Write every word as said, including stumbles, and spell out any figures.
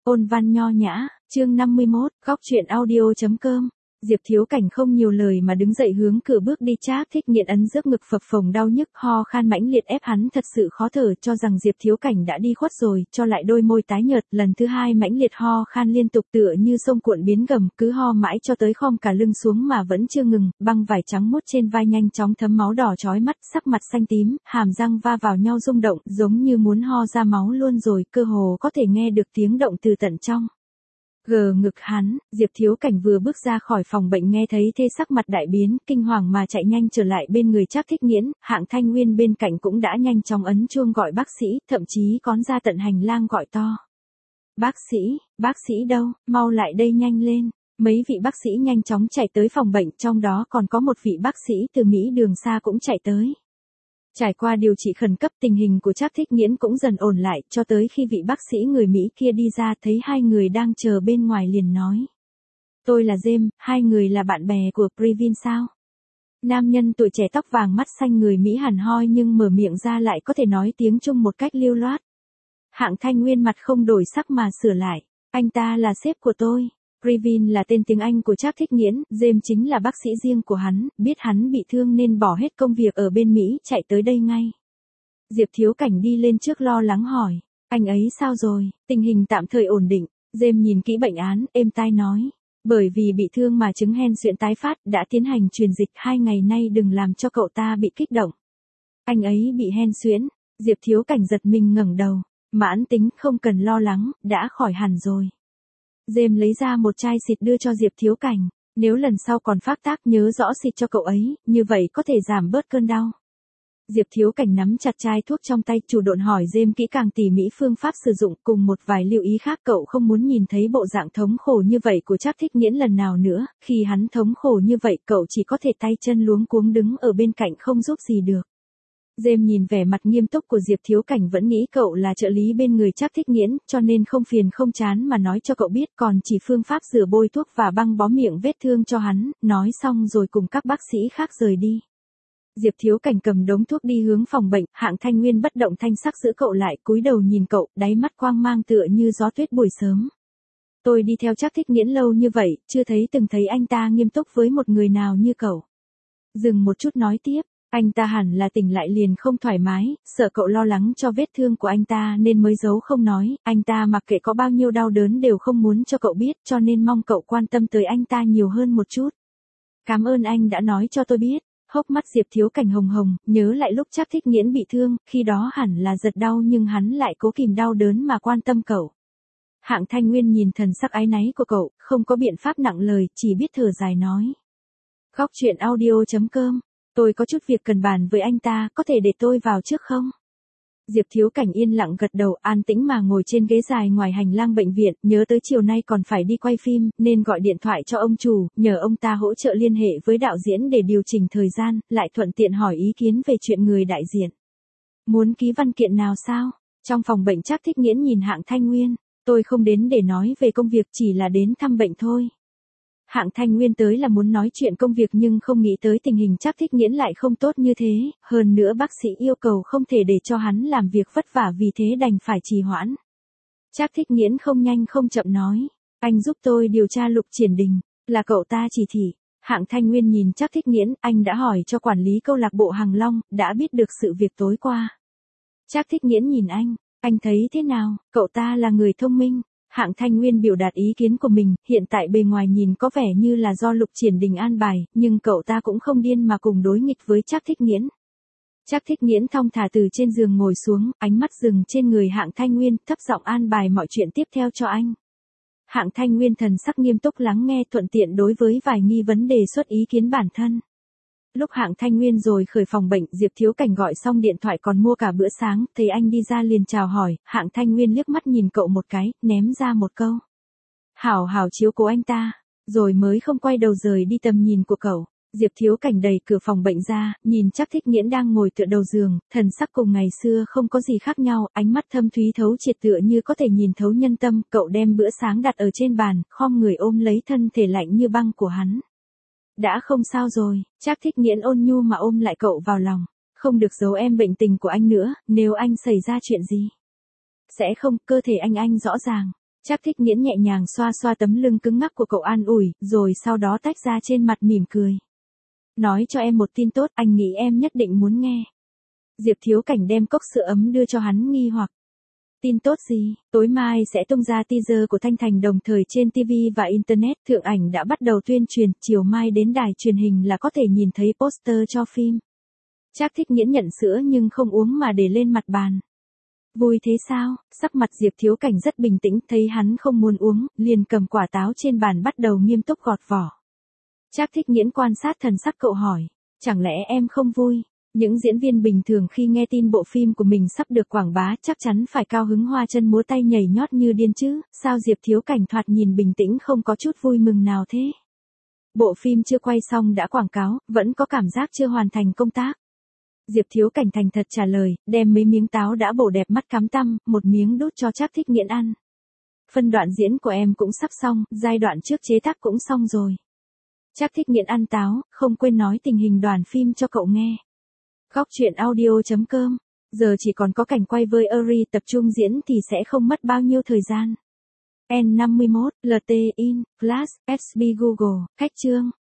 Ôn văn nho nhã, chương năm mươi mốt, góc truyện audio chấm com. Diệp Thiếu Cảnh không nhiều lời mà đứng dậy hướng cửa bước đi. Trác Thích Nghiện ấn trước ngực phập phồng đau nhức, ho khan mãnh liệt ép hắn thật sự khó thở, cho rằng Diệp Thiếu Cảnh đã đi khuất rồi, cho lại đôi môi tái nhợt, lần thứ hai mãnh liệt ho khan liên tục tựa như sông cuộn biến gầm, cứ ho mãi cho tới khom cả lưng xuống mà vẫn chưa ngừng, băng vải trắng muốt trên vai nhanh chóng thấm máu đỏ chói mắt, sắc mặt xanh tím, hàm răng va vào nhau rung động, giống như muốn ho ra máu luôn rồi, cơ hồ có thể nghe được tiếng động từ tận trong. Gờ ngực hắn, Diệp Thiếu Cảnh vừa bước ra khỏi phòng bệnh nghe thấy thế sắc mặt đại biến, kinh hoàng mà chạy nhanh trở lại bên người Trác Thích Nghiễn, Hạng Thanh Nguyên bên cạnh cũng đã nhanh chóng ấn chuông gọi bác sĩ, thậm chí còn ra tận hành lang gọi to. Bác sĩ, bác sĩ đâu, mau lại đây nhanh lên. Mấy vị bác sĩ nhanh chóng chạy tới phòng bệnh, trong đó còn có một vị bác sĩ từ Mỹ đường xa cũng chạy tới. Trải qua điều trị khẩn cấp, tình hình của Trác Thích Nghiễn cũng dần ổn lại, cho tới khi vị bác sĩ người Mỹ kia đi ra thấy hai người đang chờ bên ngoài liền nói. Tôi là James, hai người là bạn bè của Previn sao? Nam nhân tuổi trẻ tóc vàng mắt xanh người Mỹ hẳn hoi nhưng mở miệng ra lại có thể nói tiếng Trung một cách lưu loát. Hạng Thanh Nguyên mặt không đổi sắc mà sửa lại. Anh ta là sếp của tôi. Previn là tên tiếng Anh của Trác Thích Nghiễn, James chính là bác sĩ riêng của hắn, biết hắn bị thương nên bỏ hết công việc ở bên Mỹ chạy tới đây ngay. Diệp Thiếu Cảnh đi lên trước lo lắng hỏi, anh ấy sao rồi, tình hình tạm thời ổn định. James nhìn kỹ bệnh án, êm tai nói, bởi vì bị thương mà chứng hen suyễn tái phát, đã tiến hành truyền dịch, hai ngày nay đừng làm cho cậu ta bị kích động. Anh ấy bị hen suyễn. Diệp Thiếu Cảnh giật mình ngẩng đầu, mãn tính, không cần lo lắng, đã khỏi hẳn rồi. James lấy ra một chai xịt đưa cho Diệp Thiếu Cảnh, nếu lần sau còn phát tác nhớ rõ xịt cho cậu ấy, như vậy có thể giảm bớt cơn đau. Diệp Thiếu Cảnh nắm chặt chai thuốc trong tay, chủ động hỏi James kỹ càng tỉ mỉ phương pháp sử dụng cùng một vài lưu ý khác. Cậu không muốn nhìn thấy bộ dạng thống khổ như vậy của Trác Thích Nghiễn lần nào nữa, khi hắn thống khổ như vậy cậu chỉ có thể tay chân luống cuống đứng ở bên cạnh không giúp gì được. James nhìn vẻ mặt nghiêm túc của Diệp Thiếu Cảnh vẫn nghĩ cậu là trợ lý bên người Trác Thích Nghiễn, cho nên không phiền không chán mà nói cho cậu biết, còn chỉ phương pháp rửa bôi thuốc và băng bó miệng vết thương cho hắn, nói xong rồi cùng các bác sĩ khác rời đi. Diệp Thiếu Cảnh cầm đống thuốc đi hướng phòng bệnh, Hạng Thanh Nguyên bất động thanh sắc giữ cậu lại, cúi đầu nhìn cậu, đáy mắt quang mang tựa như gió tuyết buổi sớm. Tôi đi theo Trác Thích Nghiễn lâu như vậy, chưa thấy từng thấy anh ta nghiêm túc với một người nào như cậu. Dừng một chút nói tiếp. Anh ta hẳn là tỉnh lại liền không thoải mái, sợ cậu lo lắng cho vết thương của anh ta nên mới giấu không nói, anh ta mặc kệ có bao nhiêu đau đớn đều không muốn cho cậu biết, cho nên mong cậu quan tâm tới anh ta nhiều hơn một chút. Cảm ơn anh đã nói cho tôi biết. Hốc mắt Diệp Thiếu Cảnh hồng hồng, nhớ lại lúc Trác Thích Nghiễn bị thương, khi đó hẳn là giật đau nhưng hắn lại cố kìm đau đớn mà quan tâm cậu. Hạng Thanh Nguyên nhìn thần sắc áy náy của cậu, không có biện pháp nặng lời, chỉ biết thở dài nói. Góc truyện audio chấm com. Tôi có chút việc cần bàn với anh ta, có thể để tôi vào trước không? Diệp Thiếu Cảnh yên lặng gật đầu, an tĩnh mà ngồi trên ghế dài ngoài hành lang bệnh viện, nhớ tới chiều nay còn phải đi quay phim, nên gọi điện thoại cho ông chủ, nhờ ông ta hỗ trợ liên hệ với đạo diễn để điều chỉnh thời gian, lại thuận tiện hỏi ý kiến về chuyện người đại diện. Muốn ký văn kiện nào sao? Trong phòng bệnh Trác Thích Nghiễn nhìn Hạng Thanh Nguyên, tôi không đến để nói về công việc, chỉ là đến thăm bệnh thôi. Hạng Thanh Nguyên tới là muốn nói chuyện công việc nhưng không nghĩ tới tình hình Trác Thích Nghiễn lại không tốt như thế, hơn nữa bác sĩ yêu cầu không thể để cho hắn làm việc vất vả vì thế đành phải trì hoãn. Trác Thích Nghiễn không nhanh không chậm nói, anh giúp tôi điều tra Lục Triển Đình, là cậu ta chỉ thị. Hạng Thanh Nguyên nhìn Trác Thích Nghiễn, anh đã hỏi cho quản lý câu lạc bộ Hàng Long, đã biết được sự việc tối qua. Trác Thích Nghiễn nhìn anh, anh thấy thế nào, cậu ta là người thông minh. Hạng Thanh Nguyên biểu đạt ý kiến của mình, hiện tại bề ngoài nhìn có vẻ như là do Lục Triển Đình an bài, nhưng cậu ta cũng không điên mà cùng đối nghịch với Trác Thích Nghiễn. Trác Thích Nghiễn thong thả từ trên giường ngồi xuống, ánh mắt dừng trên người Hạng Thanh Nguyên, thấp giọng an bài mọi chuyện tiếp theo cho anh. Hạng Thanh Nguyên thần sắc nghiêm túc lắng nghe, thuận tiện đối với vài nghi vấn đề xuất ý kiến bản thân. Lúc Hạng Thanh Nguyên rồi khởi phòng bệnh, Diệp Thiếu Cảnh gọi xong điện thoại còn mua cả bữa sáng, thấy anh đi ra liền chào hỏi, Hạng Thanh Nguyên liếc mắt nhìn cậu một cái, ném ra một câu. Hảo hảo chiếu cố anh ta, rồi mới không quay đầu rời đi tầm nhìn của cậu. Diệp Thiếu Cảnh đẩy cửa phòng bệnh ra, nhìn Trác Thích Nghiễn đang ngồi tựa đầu giường, thần sắc cùng ngày xưa không có gì khác nhau, ánh mắt thâm thúy thấu triệt tựa như có thể nhìn thấu nhân tâm, cậu đem bữa sáng đặt ở trên bàn, khom người ôm lấy thân thể lạnh như băng của hắn. Đã không sao rồi, Trác Thích Nghiễn ôn nhu mà ôm lại cậu vào lòng, không được giấu em bệnh tình của anh nữa, nếu anh xảy ra chuyện gì. Sẽ không, cơ thể anh anh rõ ràng. Trác Thích Nghiễn nhẹ nhàng xoa xoa tấm lưng cứng ngắc của cậu an ủi, rồi sau đó tách ra trên mặt mỉm cười. Nói cho em một tin tốt, anh nghĩ em nhất định muốn nghe. Diệp Thiếu Cảnh đem cốc sữa ấm đưa cho hắn nghi hoặc. Tin tốt gì? Tối mai sẽ tung ra teaser của Thanh Thành đồng thời trên ti vi và Internet. Thượng ảnh đã bắt đầu tuyên truyền, chiều mai đến đài truyền hình là có thể nhìn thấy poster cho phim. Trác Thích Nghiễn nhận sữa nhưng không uống mà để lên mặt bàn. Vui thế sao? Sắc mặt Diệp Thiếu Cảnh rất bình tĩnh, thấy hắn không muốn uống, liền cầm quả táo trên bàn bắt đầu nghiêm túc gọt vỏ. Trác Thích Nghiễn quan sát thần sắc cậu hỏi, chẳng lẽ em không vui? Những diễn viên bình thường khi nghe tin bộ phim của mình sắp được quảng bá chắc chắn phải cao hứng hoa chân múa tay nhảy nhót như điên chứ, sao Diệp Thiếu Cảnh thoạt nhìn bình tĩnh không có chút vui mừng nào thế? Bộ phim chưa quay xong đã quảng cáo, vẫn có cảm giác chưa hoàn thành công tác. Diệp Thiếu Cảnh thành thật trả lời, đem mấy miếng táo đã bổ đẹp mắt cắm tăm, một miếng đút cho Trác Thích Nghiễn ăn. Phân đoạn diễn của em cũng sắp xong, giai đoạn trước chế tác cũng xong rồi. Trác Thích Nghiễn ăn táo, không quên nói tình hình đoàn phim cho cậu nghe. Góc truyện audio chấm com, giờ chỉ còn có cảnh quay với Eri tập trung diễn thì sẽ không mất bao nhiêu thời gian. N năm mươi mốt, lờ tê in, Flash, ép bê Google, khách trương.